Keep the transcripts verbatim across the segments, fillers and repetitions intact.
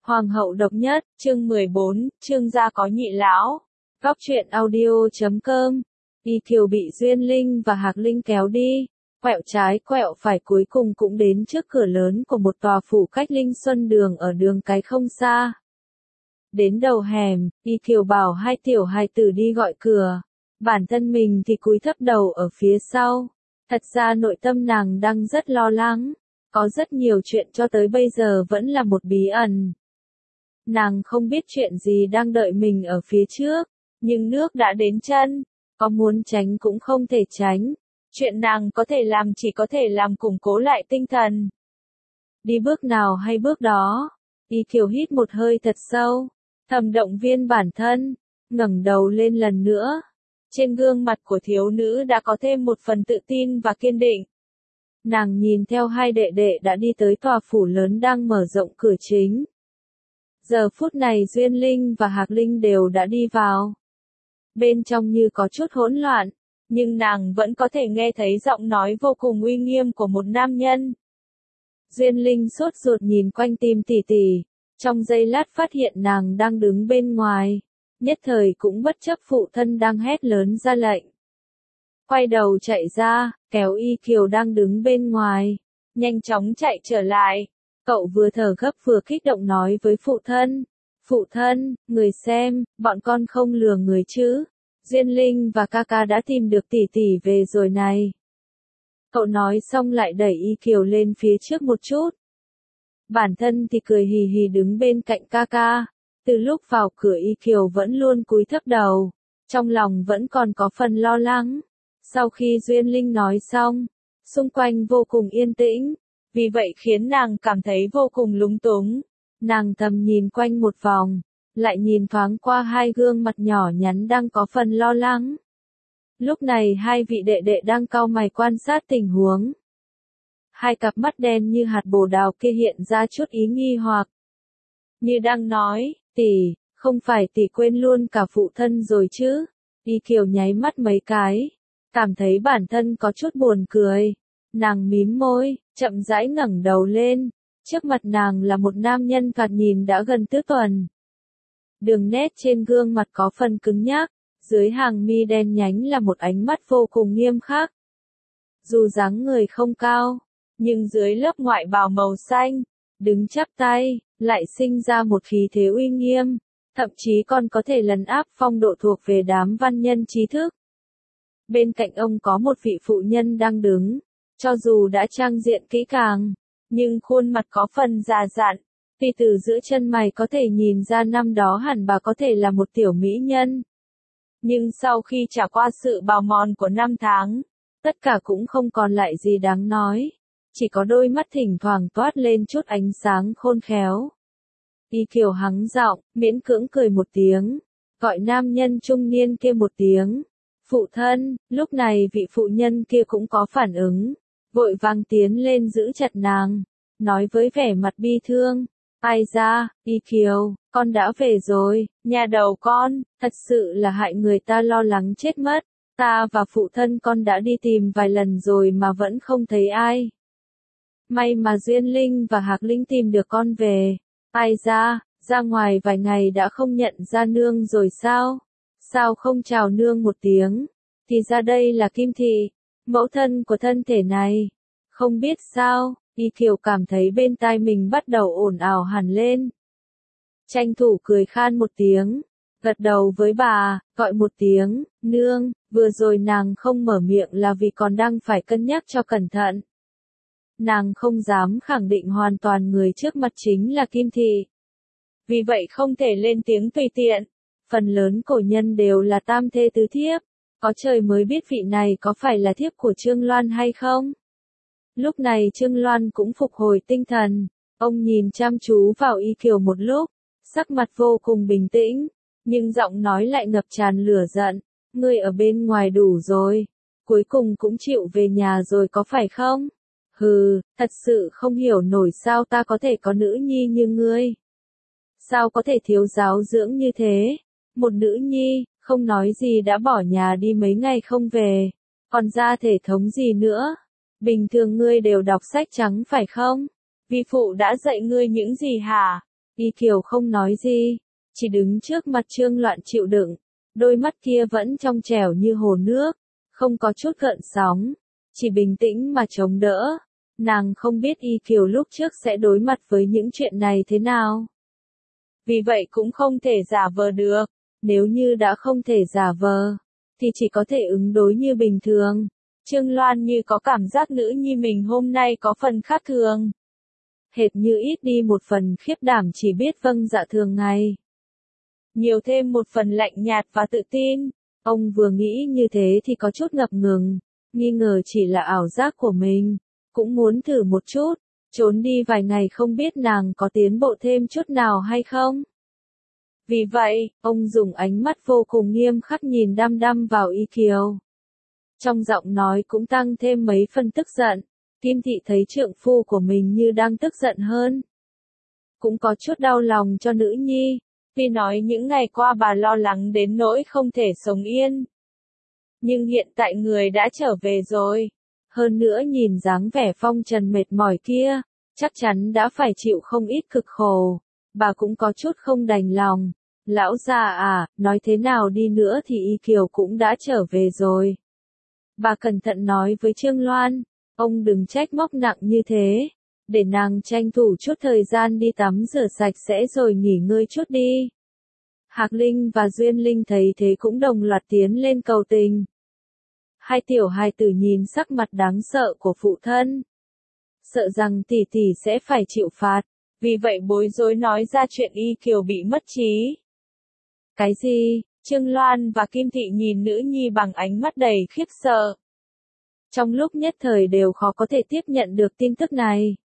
Hoàng hậu độc nhất, chương mười bốn, Trương gia có nhị lão. Góc truyện audio chấm com. Y Kiều bị Duyên Linh và Hạc Linh kéo đi, quẹo trái quẹo phải cuối cùng cũng đến trước cửa lớn của một tòa phủ cách Linh Xuân đường ở đường cái không xa. Đến đầu hẻm, Y Kiều bảo hai tiểu hài tử đi gọi cửa. Bản thân mình thì cúi thấp đầu ở phía sau. Thật ra nội tâm nàng đang rất lo lắng. Có rất nhiều chuyện cho tới bây giờ vẫn là một bí ẩn. Nàng không biết chuyện gì đang đợi mình ở phía trước, nhưng nước đã đến chân, có muốn tránh cũng không thể tránh. Chuyện nàng có thể làm chỉ có thể làm củng cố lại tinh thần. Đi bước nào hay bước đó, Y Kiều hít một hơi thật sâu, thầm động viên bản thân, ngẩng đầu lên lần nữa. Trên gương mặt của thiếu nữ đã có thêm một phần tự tin và kiên định. Nàng nhìn theo hai đệ đệ đã đi tới tòa phủ lớn đang mở rộng cửa chính. Giờ phút này Duyên Linh và Hạc Linh đều đã đi vào. Bên trong như có chút hỗn loạn, nhưng nàng vẫn có thể nghe thấy giọng nói vô cùng uy nghiêm của một nam nhân. Duyên Linh sốt ruột nhìn quanh tìm tỉ tỉ, trong giây lát phát hiện nàng đang đứng bên ngoài, nhất thời cũng bất chấp phụ thân đang hét lớn ra lệnh. Quay đầu chạy ra, kéo Y Kiều đang đứng bên ngoài, nhanh chóng chạy trở lại. Cậu vừa thở gấp vừa kích động nói với phụ thân. Phụ thân, người xem, bọn con không lừa người chứ. Duyên Linh và ca ca đã tìm được tỷ tỷ về rồi này. Cậu nói xong lại đẩy Y Kiều lên phía trước một chút. Bản thân thì cười hì hì đứng bên cạnh ca ca. Từ lúc vào cửa Y Kiều vẫn luôn cúi thấp đầu. Trong lòng vẫn còn có phần lo lắng. Sau khi Duyên Linh nói xong, xung quanh vô cùng yên tĩnh. Vì vậy khiến nàng cảm thấy vô cùng lúng túng. Nàng thầm nhìn quanh một vòng, lại nhìn thoáng qua hai gương mặt nhỏ nhắn đang có phần lo lắng. Lúc này hai vị đệ đệ đang cau mày quan sát tình huống. Hai cặp mắt đen như hạt bồ đào kia hiện ra chút ý nghi hoặc. Như đang nói, tỷ, không phải tỷ quên luôn cả phụ thân rồi chứ? Y Kiều nháy mắt mấy cái, cảm thấy bản thân có chút buồn cười. Nàng mím môi, chậm rãi ngẩng đầu lên, trước mặt nàng là một nam nhân thoạt nhìn đã gần tứ tuần. Đường nét trên gương mặt có phần cứng nhắc, dưới hàng mi đen nhánh là một ánh mắt vô cùng nghiêm khắc. Dù dáng người không cao, nhưng dưới lớp ngoại bào màu xanh, đứng chắp tay, lại sinh ra một khí thế uy nghiêm, thậm chí còn có thể lấn áp phong độ thuộc về đám văn nhân trí thức. Bên cạnh ông có một vị phụ nhân đang đứng. Cho dù đã trang diện kỹ càng, nhưng khuôn mặt có phần già dặn, vì từ giữa chân mày có thể nhìn ra năm đó hẳn bà có thể là một tiểu mỹ nhân. Nhưng sau khi trải qua sự bào mòn của năm tháng, tất cả cũng không còn lại gì đáng nói, chỉ có đôi mắt thỉnh thoảng toát lên chút ánh sáng khôn khéo. Y Kiều hắng giọng, miễn cưỡng cười một tiếng, gọi nam nhân trung niên kia một tiếng. Phụ thân, lúc này vị phụ nhân kia cũng có phản ứng. Vội vàng tiến lên giữ chặt nàng, nói với vẻ mặt bi thương, ai ra, Y Kiều, con đã về rồi, nhà đầu con, thật sự là hại người ta lo lắng chết mất, ta và phụ thân con đã đi tìm vài lần rồi mà vẫn không thấy ai. May mà Duyên Linh và Hạc Linh tìm được con về, ai ra, ra ngoài vài ngày đã không nhận ra nương rồi sao, sao không chào nương một tiếng, thì ra đây là Kim Thị. Mẫu thân của thân thể này, không biết sao, Y Kiều cảm thấy bên tai mình bắt đầu ồn ào hẳn lên. Tranh thủ cười khan một tiếng, gật đầu với bà, gọi một tiếng, nương, vừa rồi nàng không mở miệng là vì còn đang phải cân nhắc cho cẩn thận. Nàng không dám khẳng định hoàn toàn người trước mặt chính là Kim Thị. Vì vậy không thể lên tiếng tùy tiện, phần lớn cổ nhân đều là tam thê tứ thiếp. Có trời mới biết vị này có phải là thiếp của Trương Loan hay không? Lúc này Trương Loan cũng phục hồi tinh thần, ông nhìn chăm chú vào Y Kiều một lúc, sắc mặt vô cùng bình tĩnh, nhưng giọng nói lại ngập tràn lửa giận, ngươi ở bên ngoài đủ rồi, cuối cùng cũng chịu về nhà rồi có phải không? Hừ, thật sự không hiểu nổi sao ta có thể có nữ nhi như ngươi. Sao có thể thiếu giáo dưỡng như thế? Một nữ nhi, không nói gì đã bỏ nhà đi mấy ngày không về, còn ra thể thống gì nữa? Bình thường ngươi đều đọc sách trắng phải không? Vi phụ đã dạy ngươi những gì hả? Y Kiều không nói gì, chỉ đứng trước mặt Trương Loan chịu đựng, đôi mắt kia vẫn trong trẻo như hồ nước, không có chút gợn sóng, chỉ bình tĩnh mà chống đỡ. Nàng không biết Y Kiều lúc trước sẽ đối mặt với những chuyện này thế nào. Vì vậy cũng không thể giả vờ được, nếu như đã không thể giả vờ, thì chỉ có thể ứng đối như bình thường. Trương Loan như có cảm giác nữ nhi mình hôm nay có phần khác thường. Hệt như ít đi một phần khiếp đảm chỉ biết vâng dạ thường ngày. Nhiều thêm một phần lạnh nhạt và tự tin. Ông vừa nghĩ như thế thì có chút ngập ngừng, nghi ngờ chỉ là ảo giác của mình. Cũng muốn thử một chút, trốn đi vài ngày không biết nàng có tiến bộ thêm chút nào hay không. Vì vậy, ông dùng ánh mắt vô cùng nghiêm khắc nhìn đăm đăm vào Y Kiều. Trong giọng nói cũng tăng thêm mấy phần tức giận. Kim Thị thấy trượng phu của mình như đang tức giận hơn. Cũng có chút đau lòng cho nữ nhi, vì nói những ngày qua bà lo lắng đến nỗi không thể sống yên. Nhưng hiện tại người đã trở về rồi. Hơn nữa nhìn dáng vẻ phong trần mệt mỏi kia, chắc chắn đã phải chịu không ít cực khổ. Bà cũng có chút không đành lòng. Lão già à, nói thế nào đi nữa thì Y Kiều cũng đã trở về rồi. Bà cẩn thận nói với Trương Loan, ông đừng trách móc nặng như thế, để nàng tranh thủ chút thời gian đi tắm rửa sạch sẽ rồi nghỉ ngơi chút đi. Hạc Linh và Duyên Linh thấy thế cũng đồng loạt tiến lên cầu tình. Hai tiểu hài tử nhìn sắc mặt đáng sợ của phụ thân, sợ rằng tỷ tỷ sẽ phải chịu phạt, vì vậy bối rối nói ra chuyện Y Kiều bị mất trí. Cái gì? Trương Loan và Kim Thị nhìn nữ nhi bằng ánh mắt đầy khiếp sợ. Trong lúc nhất thời đều khó có thể tiếp nhận được tin tức này.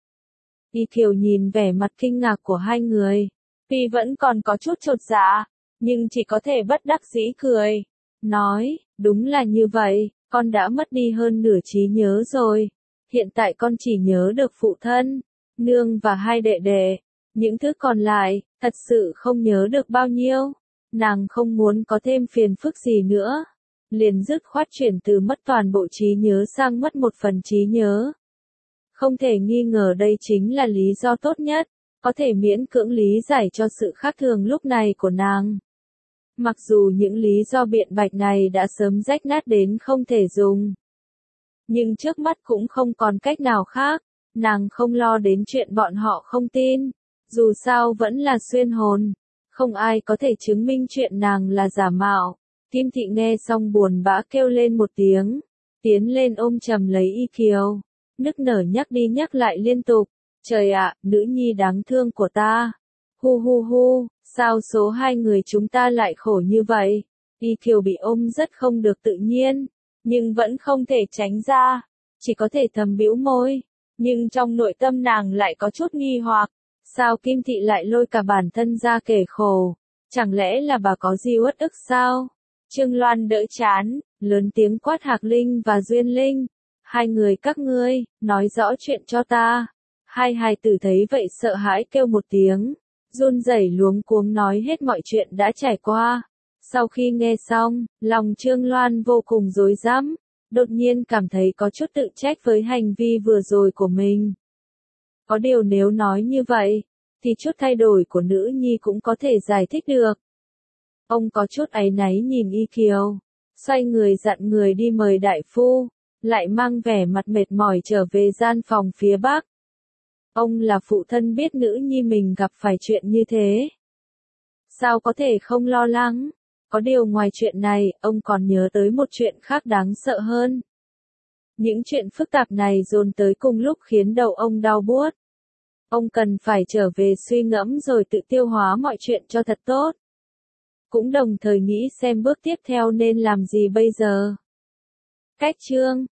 Y Kiều nhìn vẻ mặt kinh ngạc của hai người, tuy vẫn còn có chút chột dạ, nhưng chỉ có thể bất đắc dĩ cười. Nói, đúng là như vậy, con đã mất đi hơn nửa trí nhớ rồi. Hiện tại con chỉ nhớ được phụ thân, nương và hai đệ đệ. Những thứ còn lại, thật sự không nhớ được bao nhiêu. Nàng không muốn có thêm phiền phức gì nữa. Liền dứt khoát chuyển từ mất toàn bộ trí nhớ sang mất một phần trí nhớ. Không thể nghi ngờ đây chính là lý do tốt nhất, có thể miễn cưỡng lý giải cho sự khác thường lúc này của nàng. Mặc dù những lý do biện bạch này đã sớm rách nát đến không thể dùng. Nhưng trước mắt cũng không còn cách nào khác, nàng không lo đến chuyện bọn họ không tin. Dù sao vẫn là xuyên hồn, không ai có thể chứng minh chuyện nàng là giả mạo. Kim Thị nghe xong buồn bã kêu lên một tiếng, tiến lên ôm chầm lấy Y Kiều, nức nở nhắc đi nhắc lại liên tục. Trời ạ, nữ nhi đáng thương của ta. Hu hu hu, sao số hai người chúng ta lại khổ như vậy? Y Kiều bị ôm rất không được tự nhiên, nhưng vẫn không thể tránh ra, chỉ có thể thầm bĩu môi. Nhưng trong nội tâm nàng lại có chút nghi hoặc, sao Kim Thị lại lôi cả bản thân ra kể khổ? Chẳng lẽ là bà có gì uất ức sao? Trương Loan đỡ chán, lớn tiếng quát Hạc Linh và Duyên Linh. Hai người các ngươi, nói rõ chuyện cho ta. Hai hài tử thấy vậy sợ hãi kêu một tiếng, run rẩy luống cuống nói hết mọi chuyện đã trải qua. Sau khi nghe xong, lòng Trương Loan vô cùng rối rắm, đột nhiên cảm thấy có chút tự trách với hành vi vừa rồi của mình. Có điều nếu nói như vậy, thì chút thay đổi của nữ nhi cũng có thể giải thích được. Ông có chút áy náy nhìn Y Kiều, xoay người dặn người đi mời đại phu, lại mang vẻ mặt mệt mỏi trở về gian phòng phía bắc. Ông là phụ thân biết nữ nhi mình gặp phải chuyện như thế, sao có thể không lo lắng? Có điều ngoài chuyện này, ông còn nhớ tới một chuyện khác đáng sợ hơn. Những chuyện phức tạp này dồn tới cùng lúc khiến đầu ông đau buốt. Ông cần phải trở về suy ngẫm rồi tự tiêu hóa mọi chuyện cho thật tốt. Cũng đồng thời nghĩ xem bước tiếp theo nên làm gì bây giờ. Cách chương